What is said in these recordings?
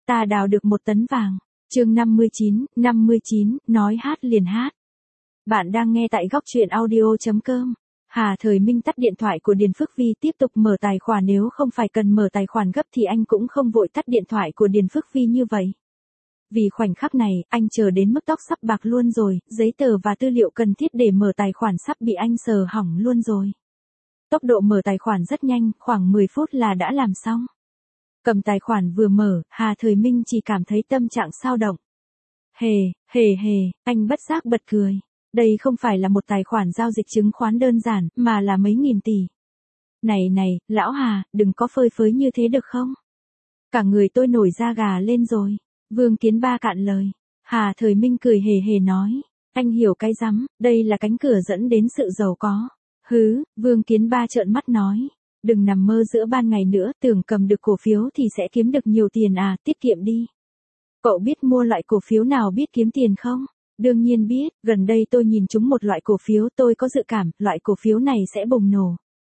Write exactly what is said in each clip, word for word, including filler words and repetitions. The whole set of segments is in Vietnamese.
ta đào được một tấn vàng. Chương năm mươi chín, năm mươi chín, nói hát liền hát. Bạn đang nghe tại góc truyện audio chấm com. Hà Thời Minh tắt điện thoại của Điền Phước Vi, tiếp tục mở tài khoản, nếu không phải cần mở tài khoản gấp thì anh cũng không vội tắt điện thoại của Điền Phước Vi như vậy. Vì khoảnh khắc này, anh chờ đến mức tóc sắp bạc luôn rồi, giấy tờ và tư liệu cần thiết để mở tài khoản sắp bị anh sờ hỏng luôn rồi. Tốc độ mở tài khoản rất nhanh, khoảng mười phút là đã làm xong. Cầm tài khoản vừa mở, Hà Thời Minh chỉ cảm thấy tâm trạng xao động. Hề, hề hề, anh bất giác bật cười. Đây không phải là một tài khoản giao dịch chứng khoán đơn giản, mà là mấy nghìn tỷ. Này này, lão Hà, đừng có phơi phới như thế được không? Cả người tôi nổi da gà lên rồi. Vương Kiến Ba cạn lời. Hà Thời Minh cười hề hề nói. Anh hiểu cái rắm, đây là cánh cửa dẫn đến sự giàu có. Hứ, Vương Kiến Ba trợn mắt nói. Đừng nằm mơ giữa ban ngày nữa, tưởng cầm được cổ phiếu thì sẽ kiếm được nhiều tiền à, tiết kiệm đi. Cậu biết mua loại cổ phiếu nào biết kiếm tiền không? Đương nhiên biết, gần đây tôi nhìn trúng một loại cổ phiếu, tôi có dự cảm, loại cổ phiếu này sẽ bùng nổ.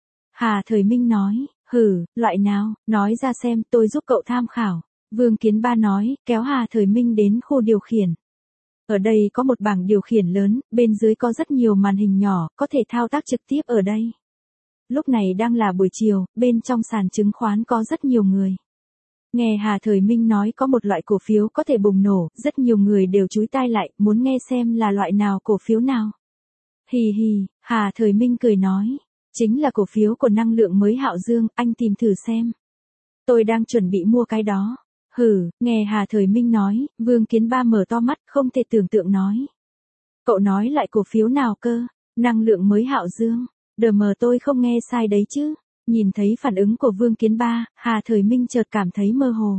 Hà Thời Minh nói, hử, loại nào, nói ra xem, tôi giúp cậu tham khảo. Vương Kiến Ba nói, kéo Hà Thời Minh đến khu điều khiển. Ở đây có một bảng điều khiển lớn, bên dưới có rất nhiều màn hình nhỏ, có thể thao tác trực tiếp ở đây. Lúc này đang là buổi chiều, bên trong sàn chứng khoán có rất nhiều người. Nghe Hà Thời Minh nói có một loại cổ phiếu có thể bùng nổ, rất nhiều người đều chúi tai lại, muốn nghe xem là loại nào, cổ phiếu nào. Hì hì, Hà Thời Minh cười nói, chính là cổ phiếu của năng lượng mới Hạo Dương, anh tìm thử xem. Tôi đang chuẩn bị mua cái đó. Hử, nghe Hà Thời Minh nói, Vương Kiến Ba mở to mắt, không thể tưởng tượng nói. Cậu nói lại cổ phiếu nào cơ? Năng lượng mới Hạo Dương. Đờ mờ tôi không nghe sai đấy chứ. Nhìn thấy phản ứng của Vương Kiến Ba, Hà Thời Minh chợt cảm thấy mơ hồ.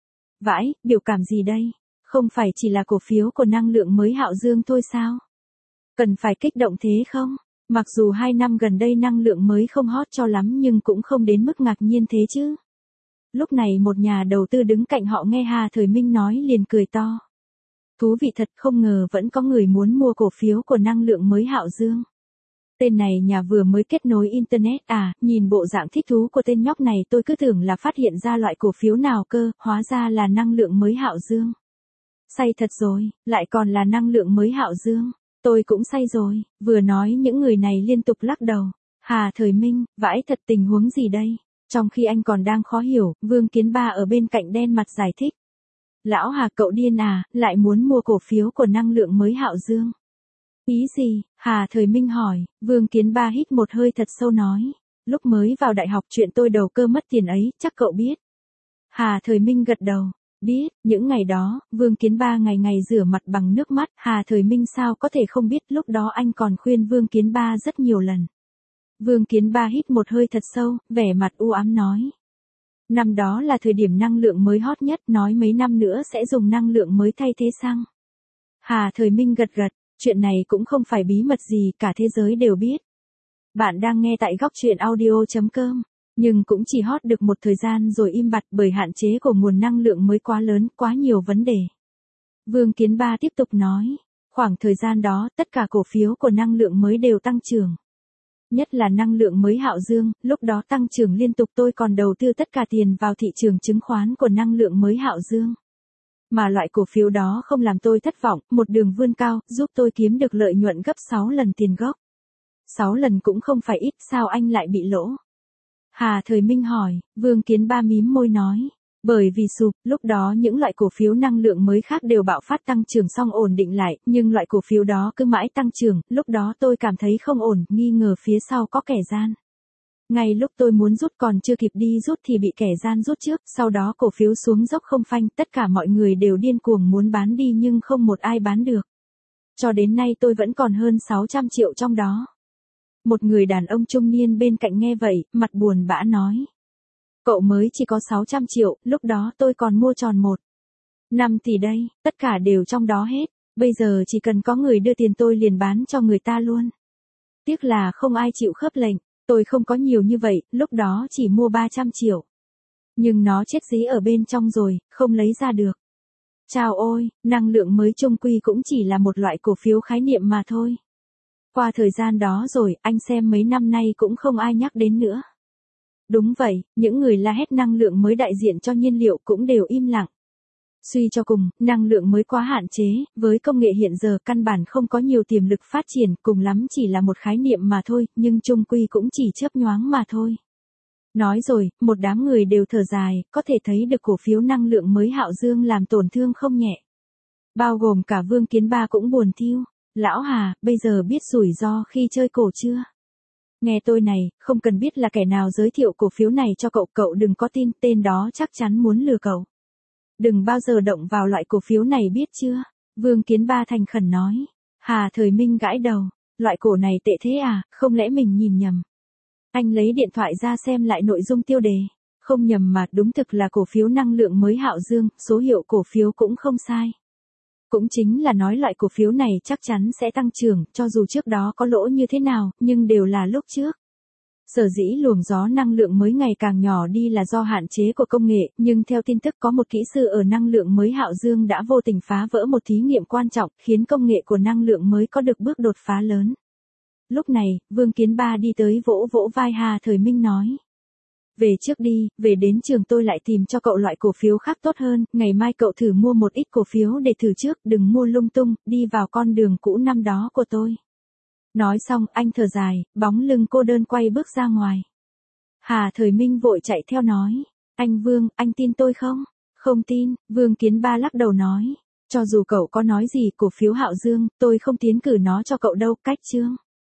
Vãi, biểu cảm gì đây? Không phải chỉ là cổ phiếu của năng lượng mới Hạo Dương thôi sao? Cần phải kích động thế không? Mặc dù hai năm gần đây năng lượng mới không hot cho lắm nhưng cũng không đến mức ngạc nhiên thế chứ. Lúc này một nhà đầu tư đứng cạnh họ nghe Hà Thời Minh nói liền cười to. Thú vị thật, không ngờ vẫn có người muốn mua cổ phiếu của năng lượng mới Hạo Dương. Tên này nhà vừa mới kết nối Internet à, nhìn bộ dạng thích thú của tên nhóc này tôi cứ tưởng là phát hiện ra loại cổ phiếu nào cơ, hóa ra là năng lượng mới Hạo Dương. Say thật rồi, lại còn là năng lượng mới Hạo Dương. Tôi cũng say rồi, vừa nói những người này liên tục lắc đầu. Hà Thời Minh, vãi thật, tình huống gì đây? Trong khi anh còn đang khó hiểu, Vương Kiến Ba ở bên cạnh đen mặt giải thích. Lão Hà, cậu điên à, lại muốn mua cổ phiếu của năng lượng mới Hạo Dương. Ý gì? Hà Thời Minh hỏi. Vương Kiến Ba hít một hơi thật sâu nói. Lúc mới vào đại học chuyện tôi đầu cơ mất tiền ấy, chắc cậu biết. Hà Thời Minh gật đầu. Biết, những ngày đó, Vương Kiến Ba ngày ngày rửa mặt bằng nước mắt, Hà Thời Minh sao có thể không biết, lúc đó anh còn khuyên Vương Kiến Ba rất nhiều lần. Vương Kiến Ba hít một hơi thật sâu, vẻ mặt u ám nói. Năm đó là thời điểm năng lượng mới hot nhất, nói mấy năm nữa sẽ dùng năng lượng mới thay thế xăng. Hà Thời Minh gật gật, chuyện này cũng không phải bí mật gì, cả thế giới đều biết. Bạn đang nghe tại góc truyện audio chấm com, nhưng cũng chỉ hot được một thời gian rồi im bặt bởi hạn chế của nguồn năng lượng mới quá lớn, quá nhiều vấn đề. Vương Kiến Ba tiếp tục nói, khoảng thời gian đó, tất cả cổ phiếu của năng lượng mới đều tăng trưởng. Nhất là năng lượng mới Hạo Dương, lúc đó tăng trưởng liên tục, tôi còn đầu tư tất cả tiền vào thị trường chứng khoán của năng lượng mới Hạo Dương. Mà loại cổ phiếu đó không làm tôi thất vọng, một đường vươn cao, giúp tôi kiếm được lợi nhuận gấp sáu lần tiền gốc. sáu lần cũng không phải ít, sao anh lại bị lỗ? Hà Thời Minh hỏi. Vương Kiến Ba mím môi nói. Bởi vì sụp, lúc đó những loại cổ phiếu năng lượng mới khác đều bạo phát tăng trưởng xong ổn định lại, nhưng loại cổ phiếu đó cứ mãi tăng trưởng, lúc đó tôi cảm thấy không ổn, nghi ngờ phía sau có kẻ gian. Ngay lúc tôi muốn rút còn chưa kịp đi rút thì bị kẻ gian rút trước, sau đó cổ phiếu xuống dốc không phanh, tất cả mọi người đều điên cuồng muốn bán đi nhưng không một ai bán được. Cho đến nay tôi vẫn còn hơn sáu trăm triệu trong đó. Một người đàn ông trung niên bên cạnh nghe vậy, mặt buồn bã nói. Cậu mới chỉ có sáu trăm triệu, lúc đó tôi còn mua tròn một. năm tỷ đây, tất cả đều trong đó hết, bây giờ chỉ cần có người đưa tiền tôi liền bán cho người ta luôn. Tiếc là không ai chịu khớp lệnh, tôi không có nhiều như vậy, lúc đó chỉ mua ba trăm triệu. Nhưng nó chết dí ở bên trong rồi, không lấy ra được. Chào ôi, năng lượng mới chung quy cũng chỉ là một loại cổ phiếu khái niệm mà thôi. Qua thời gian đó rồi, anh xem mấy năm nay cũng không ai nhắc đến nữa. Đúng vậy, những người la hét năng lượng mới đại diện cho nhiên liệu cũng đều im lặng. Suy cho cùng, năng lượng mới quá hạn chế, với công nghệ hiện giờ căn bản không có nhiều tiềm lực phát triển, cùng lắm chỉ là một khái niệm mà thôi, nhưng chung quy cũng chỉ chớp nhoáng mà thôi. Nói rồi, một đám người đều thở dài, có thể thấy được cổ phiếu năng lượng mới Hạo Dương làm tổn thương không nhẹ. Bao gồm cả Vương Kiến Ba cũng buồn thiu. Lão Hà, bây giờ biết rủi ro khi chơi cổ chưa? Nghe tôi này, không cần biết là kẻ nào giới thiệu cổ phiếu này cho cậu, cậu đừng có tin, tên đó chắc chắn muốn lừa cậu. Đừng bao giờ động vào loại cổ phiếu này biết chưa? Vương Kiến Ba thành khẩn nói. Hà Thời Minh gãi đầu, loại cổ này tệ thế à, không lẽ mình nhìn nhầm? Anh lấy điện thoại ra xem lại nội dung tiêu đề. Không nhầm mà, đúng thực là cổ phiếu năng lượng mới Hạo Dương, số hiệu cổ phiếu cũng không sai. Cũng chính là nói loại cổ phiếu này chắc chắn sẽ tăng trưởng, cho dù trước đó có lỗ như thế nào, nhưng đều là lúc trước. Sở dĩ luồng gió năng lượng mới ngày càng nhỏ đi là do hạn chế của công nghệ, nhưng theo tin tức có một kỹ sư ở năng lượng mới Hạo Dương đã vô tình phá vỡ một thí nghiệm quan trọng, khiến công nghệ của năng lượng mới có được bước đột phá lớn. Lúc này, Vương Kiến Ba đi tới vỗ vỗ vai Hà Thời Minh nói. Về trước đi, về đến trường tôi lại tìm cho cậu loại cổ phiếu khác tốt hơn, ngày mai cậu thử mua một ít cổ phiếu để thử trước, đừng mua lung tung, đi vào con đường cũ năm đó của tôi. Nói xong, anh thở dài, bóng lưng cô đơn quay bước ra ngoài. Hà Thời Minh vội chạy theo nói, anh Vương, anh tin tôi không? Không tin, Vương Kiến Ba lắc đầu nói, cho dù cậu có nói gì cổ phiếu Hạo Dương, tôi không tiến cử nó cho cậu đâu, cách chương.